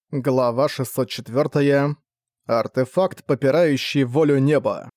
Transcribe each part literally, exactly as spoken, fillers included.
Глава шестьсот четыре. Артефакт, попирающий волю неба.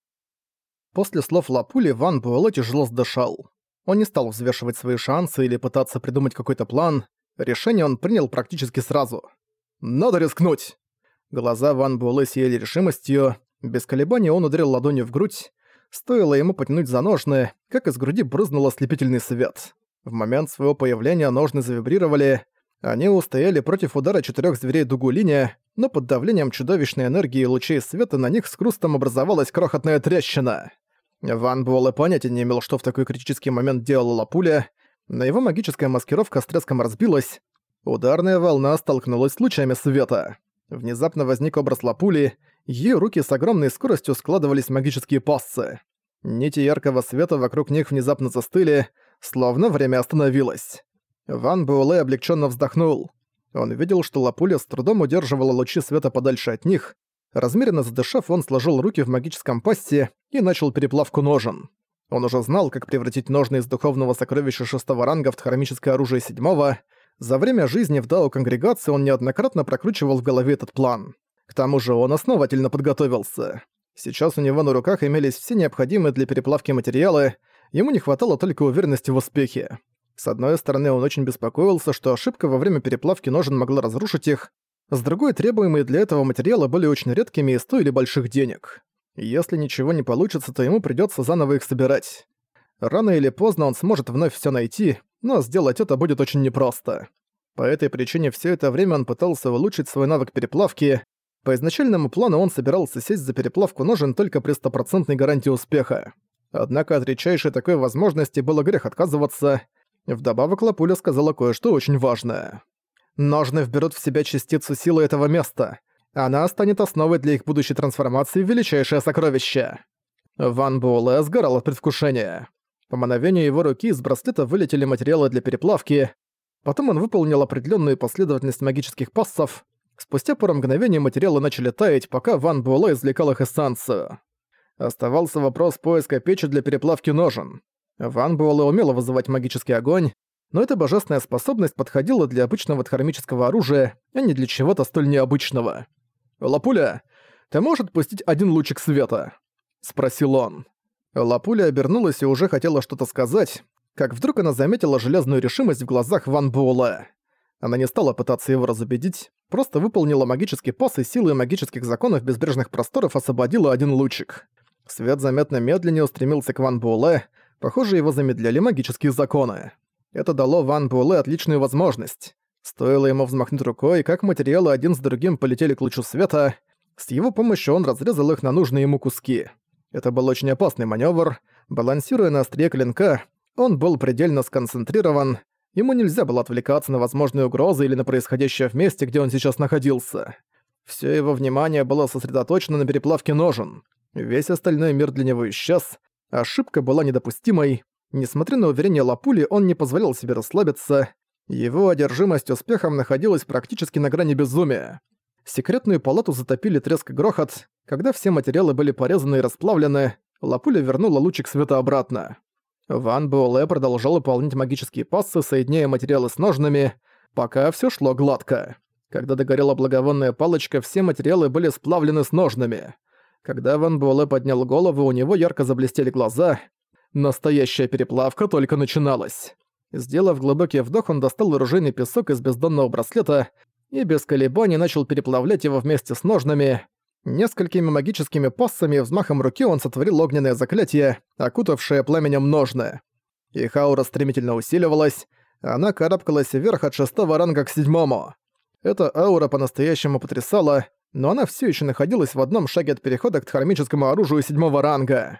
После слов Лапули Ван Буэлэ тяжело сдышал. Он не стал взвешивать свои шансы или пытаться придумать какой-то план. Решение он принял практически сразу. «Надо рискнуть!» Глаза Ван Буэлэ сияли решимостью. Без колебаний он ударил ладонью в грудь. Стоило ему потянуть за ножны, как из груди брызнул ослепительный свет. В момент своего появления ножны завибрировали. Они устояли против удара четырёх зверей Дугулиня, но под давлением чудовищной энергии и лучей света на них с хрустом образовалась крохотная трещина. Ван Буэлэ понятия не имел, что в такой критический момент делала Лапуля, но его магическая маскировка с треском разбилась. Ударная волна столкнулась с лучами света. Внезапно возник образ Лапули, её руки с огромной скоростью складывались в магические пассы. Нити яркого света вокруг них внезапно застыли, словно время остановилось. Ван Буэлэ облегченно вздохнул. Он видел, что Лапуля с трудом удерживала лучи света подальше от них. Размеренно задышав, он сложил руки в магическом пассе и начал переплавку ножен. Он уже знал, как превратить ножны из духовного сокровища шестого ранга в дхармическое оружие седьмого. За время жизни в Дао Конгрегации он неоднократно прокручивал в голове этот план. К тому же он основательно подготовился. Сейчас у него на руках имелись все необходимые для переплавки материалы, ему не хватало только уверенности в успехе. С одной стороны, он очень беспокоился, что ошибка во время переплавки ножен могла разрушить их, с другой, требуемые для этого материалы были очень редкими и стоили больших денег. Если ничего не получится, то ему придётся заново их собирать. Рано или поздно он сможет вновь всё найти, но сделать это будет очень непросто. По этой причине всё это время он пытался улучшить свой навык переплавки. По изначальному плану он собирался сесть за переплавку ножен только при стопроцентной гарантии успеха. Однако от редчайшей такой возможности было грех отказываться. Вдобавок Лапуля сказала кое-что очень важное. «Ножны вберут в себя частицу силы этого места. Она станет основой для их будущей трансформации в величайшее сокровище». Ван Буэлэ сгорал от предвкушения. По мановению его руки из браслета вылетели материалы для переплавки. Потом он выполнил определенную последовательность магических пассов. Спустя пару мгновений материалы начали таять, пока Ван Буэлэ извлекал их эссенцию. Оставался вопрос поиска печи для переплавки ножен. Ван Буэлэ умела вызывать магический огонь, но эта божественная способность подходила для обычного дхармического оружия, а не для чего-то столь необычного. «Лапуля, ты можешь отпустить один лучик света?» — спросил он. Лапуля обернулась и уже хотела что-то сказать, как вдруг она заметила железную решимость в глазах Ван Буэлэ. Она не стала пытаться его разубедить, просто выполнила магический пас и силой магических законов безбрежных просторов освободила один лучик. Свет заметно медленнее устремился к Ван Буэлэ. Похоже, его замедляли магические законы. Это дало Ван Буэлэ отличную возможность. Стоило ему взмахнуть рукой, как материалы один за другим полетели к лучу света. С его помощью он разрезал их на нужные ему куски. Это был очень опасный маневр. Балансируя на острие клинка, он был предельно сконцентрирован. Ему нельзя было отвлекаться на возможные угрозы или на происходящее в месте, где он сейчас находился. Всё его внимание было сосредоточено на переплавке ножен. Весь остальной мир для него исчез. Ошибка была недопустимой. Несмотря на уверение Лапули, он не позволял себе расслабиться. Его одержимость успехом находилась практически на грани безумия. Секретную палату затопили треск и грохот. Когда все материалы были порезаны и расплавлены, Лапуля вернула лучик света обратно. Ван Буэлэ продолжал выполнять магические пассы, соединяя материалы с ножнами, пока всё шло гладко. Когда догорела благовонная палочка, все материалы были сплавлены с ножнами. Когда Ван Буэлэ поднял голову, у него ярко заблестели глаза. Настоящая переплавка только начиналась. Сделав глубокий вдох, он достал оружейный песок из бездонного браслета и без колебаний начал переплавлять его вместе с ножнами. Несколькими магическими пассами и взмахом руки он сотворил огненное заклятие, окутавшее пламенем ножны. Их аура стремительно усиливалась, она карабкалась вверх от шестого ранга к седьмому. Эта аура по-настоящему потрясала, но она всё ещё находилась в одном шаге от перехода к дхармическому оружию седьмого ранга.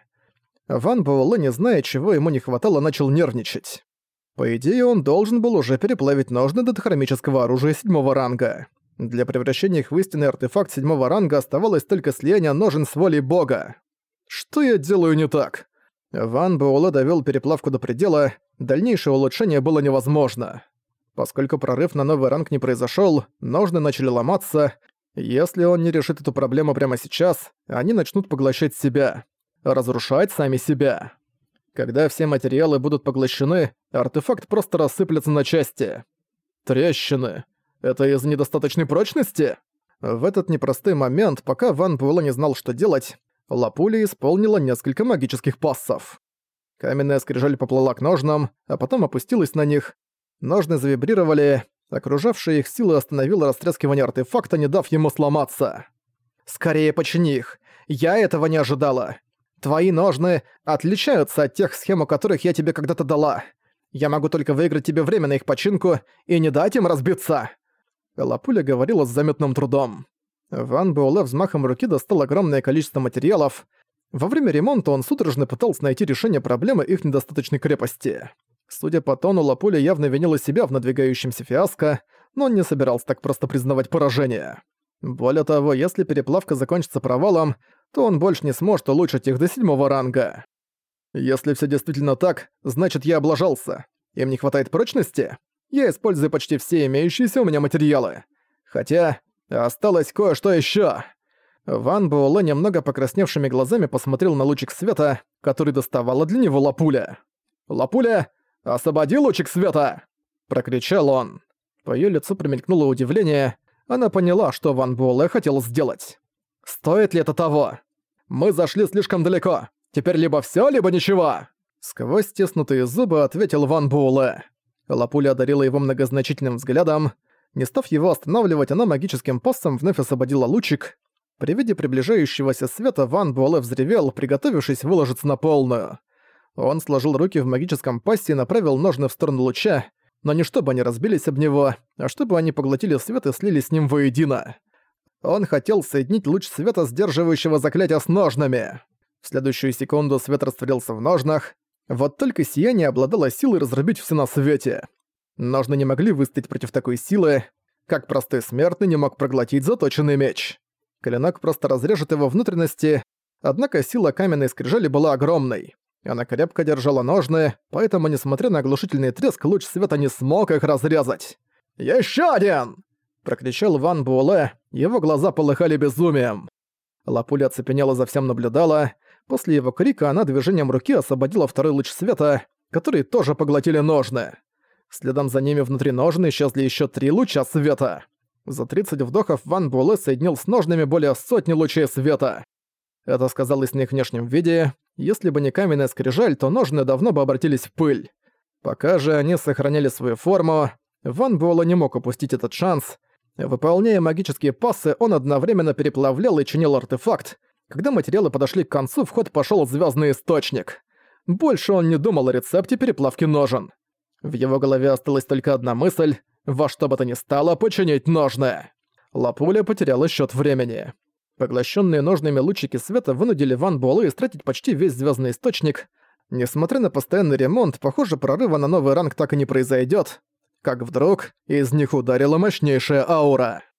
Ван Буэлэ, не зная, чего ему не хватало, начал нервничать. По идее, он должен был уже переплавить ножны до дхармического оружия седьмого ранга. Для превращения их в истинный артефакт седьмого ранга оставалось только слияние ножен с волей бога. Что я делаю не так? Ван Буэлэ довёл переплавку до предела, дальнейшее улучшение было невозможно. Поскольку прорыв на новый ранг не произошёл, ножны начали ломаться. Если он не решит эту проблему прямо сейчас, они начнут поглощать себя, разрушать сами себя. Когда все материалы будут поглощены, артефакт просто рассыплется на части. Трещины. Это из-за недостаточной прочности? В этот непростой момент, пока Ван Буэлэ не знал, что делать, Лапуля исполнила несколько магических пассов. Каменная скрижаль поплыла к ножнам, а потом опустилась на них. Ножны завибрировали, окружавшая их сила остановила растрескивание артефакта, не дав ему сломаться. «Скорее почини их! Я этого не ожидала! Твои ножны отличаются от тех схем, у которых я тебе когда-то дала. Я могу только выиграть тебе время на их починку и не дать им разбиться!» Лапуля говорила с заметным трудом. Ван Буэлэ взмахом руки достал огромное количество материалов. Во время ремонта он судорожно пытался найти решение проблемы их недостаточной крепости. Судя по тону, Лапуля явно винила себя в надвигающемся фиаско, но он не собирался так просто признавать поражение. Более того, если переплавка закончится провалом, то он больше не сможет улучшить их до седьмого ранга. Если все действительно так, значит я облажался. Им не хватает прочности? Я использую почти все имеющиеся у меня материалы. Хотя осталось кое-что еще. Ван Буэлэ немного покрасневшими глазами посмотрел на лучик света, который доставала для него Лапуля. «Лапуля, освободи лучик света!» – прокричал он. По её лицу промелькнуло удивление. Она поняла, что Ван Буэлэ хотел сделать. «Стоит ли это того? Мы зашли слишком далеко. Теперь либо всё, либо ничего!» Сквозь стиснутые зубы ответил Ван Буэлэ. Лапуля одарила его многозначительным взглядом. Не став его останавливать, она магическим пассом вновь освободила лучик. При виде приближающегося света Ван Буэлэ взревел, приготовившись выложиться на полную. Он сложил руки в магическом пассе и направил ножны в сторону луча, но не чтобы они разбились об него, а чтобы они поглотили свет и слились с ним воедино. Он хотел соединить луч света, сдерживающего заклятие, с ножнами. В следующую секунду свет растворился в ножнах. Вот только сияние обладало силой разрубить все на свете. Ножны не могли выстоять против такой силы, как простой смертный не мог проглотить заточенный меч. Клинок просто разрежет его внутренности, однако сила каменной скрижали была огромной. Она крепко держала ножны, поэтому, несмотря на оглушительный треск, луч света не смог их разрезать. «Ещё один!» – прокричал Ван Буэлэ, его глаза полыхали безумием. Лапуля оцепенела, за всем наблюдала. После его крика она движением руки освободила второй луч света, который тоже поглотили ножны. Следом за ними внутри ножны исчезли ещё три луча света. За тридцать вдохов Ван Буэлэ соединил с ножными более сотни лучей света. Это сказалось на их внешнем виде. Если бы не каменная скрижаль, то ножны давно бы обратились в пыль. Пока же они сохраняли свою форму, Ван Буэлэ не мог упустить этот шанс. Выполняя магические пассы, он одновременно переплавлял и чинил артефакт. Когда материалы подошли к концу, в ход пошёл звёздный источник. Больше он не думал о рецепте переплавки ножен. В его голове осталась только одна мысль — во что бы то ни стало починить ножны. Лапуля потеряла счёт времени. Поглощенные ножными лучики света вынудили Ван Буэлэ истратить почти весь звездный источник. Несмотря на постоянный ремонт, похоже, прорыва на новый ранг так и не произойдет. Как вдруг из них ударила мощнейшая аура.